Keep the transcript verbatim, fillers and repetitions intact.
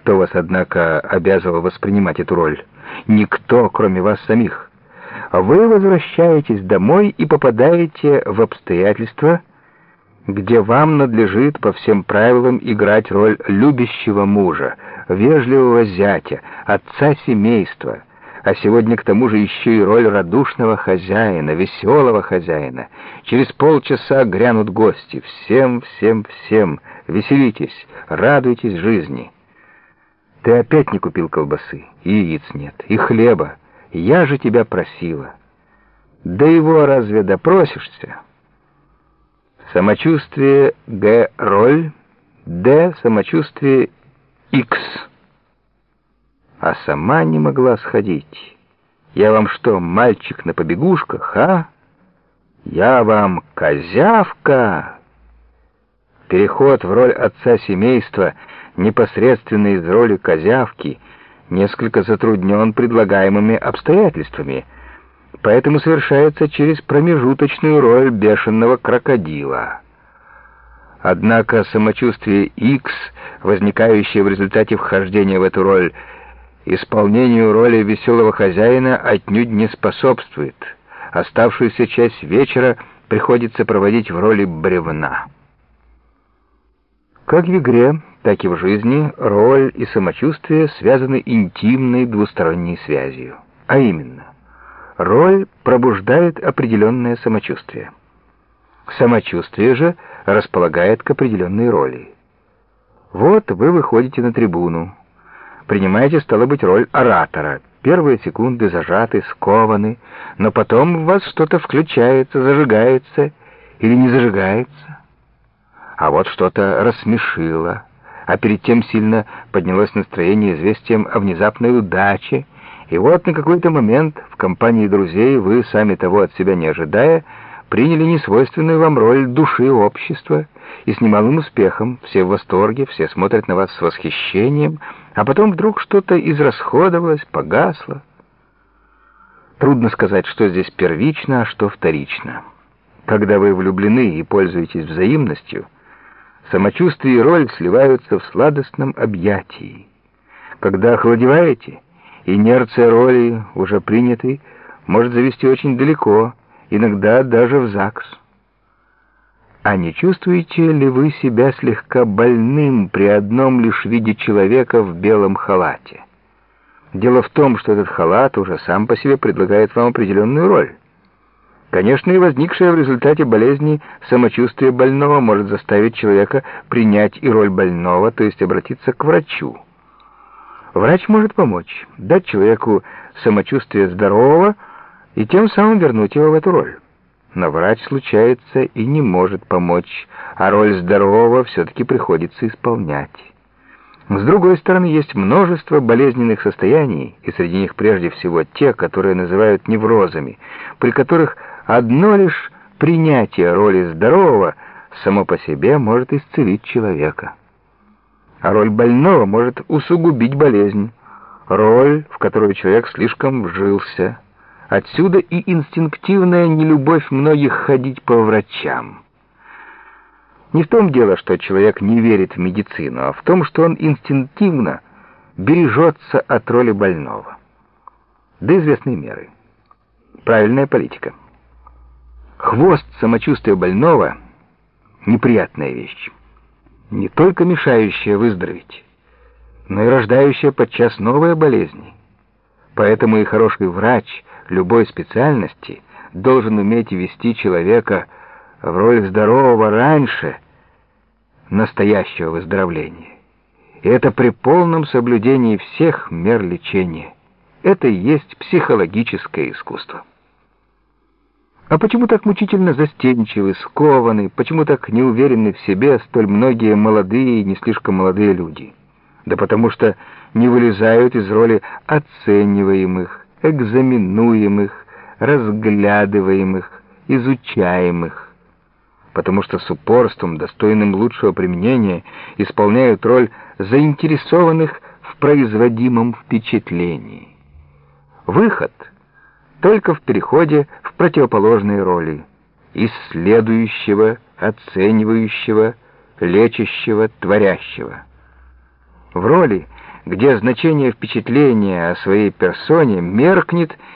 Кто вас, однако, обязывал воспринимать эту роль? Никто, кроме вас самих. Вы возвращаетесь домой и попадаете в обстоятельства, где вам надлежит по всем правилам играть роль любящего мужа, вежливого зятя, отца семейства, а сегодня к тому же еще и роль радушного хозяина, веселого хозяина. Через полчаса грянут гости. Всем, всем, всем. Веселитесь, радуйтесь жизни. Ты опять не купил колбасы, и яиц нет, и хлеба. Я же тебя просила. Да его разве допросишься? Самочувствие Г. Роль, Д. Самочувствие Х. А сама не могла сходить. Я вам что, мальчик на побегушках, а? Я вам козявка. Переход в роль отца семейства, непосредственно из роли козявки, несколько затруднен предлагаемыми обстоятельствами, поэтому совершается через промежуточную роль бешеного крокодила. Однако самочувствие Х, возникающее в результате вхождения в эту роль, исполнению роли веселого хозяина отнюдь не способствует. Оставшуюся часть вечера приходится проводить в роли бревна. Как в игре, так и в жизни роль и самочувствие связаны интимной двусторонней связью. А именно, роль пробуждает определенное самочувствие. Самочувствие же располагает к определенной роли. Вот вы выходите на трибуну. Принимаете, стало быть, роль оратора. Первые секунды зажаты, скованы, но потом в вас что-то включается, зажигается или не зажигается. А вот что-то рассмешило, а перед тем сильно поднялось настроение известием о внезапной удаче, и вот на какой-то момент в компании друзей вы, сами того от себя не ожидая, приняли несвойственную вам роль души общества, и с немалым успехом, все в восторге, все смотрят на вас с восхищением, а потом вдруг что-то израсходовалось, погасло. Трудно сказать, что здесь первично, а что вторично. Когда вы влюблены и пользуетесь взаимностью, самочувствие и роль сливаются в сладостном объятии. Когда охладеваете, инерция роли, уже принятой, может завести очень далеко, иногда даже в ЗАГС. А не чувствуете ли вы себя слегка больным при одном лишь виде человека в белом халате? Дело в том, что этот халат уже сам по себе предлагает вам определенную роль. Конечно, и возникшее в результате болезни самочувствие больного может заставить человека принять и роль больного, то есть обратиться к врачу. Врач может помочь, дать человеку самочувствие здорового и тем самым вернуть его в эту роль. Но врач, случается, и не может помочь, а роль здорового все-таки приходится исполнять. С другой стороны, есть множество болезненных состояний, и среди них прежде всего те, которые называют неврозами, при которых одно лишь принятие роли здорового само по себе может исцелить человека. А роль больного может усугубить болезнь, роль, в которую человек слишком вжился. Отсюда и инстинктивная нелюбовь многих ходить по врачам. Не в том дело, что человек не верит в медицину, а в том, что он инстинктивно бережется от роли больного. До известной меры. Правильная политика. Хвост самочувствия больного — неприятная вещь. Не только мешающая выздороветь, но и рождающая подчас новые болезни. Поэтому и хороший врач любой специальности должен уметь ввести человека в роль здорового раньше настоящего выздоровления. И это при полном соблюдении всех мер лечения. Это и есть психологическое искусство. А почему так мучительно застенчивы, скованы, почему так неуверены в себе столь многие молодые и не слишком молодые люди? Да потому что не вылезают из роли оцениваемых, экзаменуемых, разглядываемых, изучаемых, потому что с упорством, достойным лучшего применения, исполняют роль заинтересованных в производимом впечатлении. Выход только в переходе в противоположные роли: исследующего, оценивающего, лечащего, творящего. В роли, где значение впечатления о своей персоне меркнет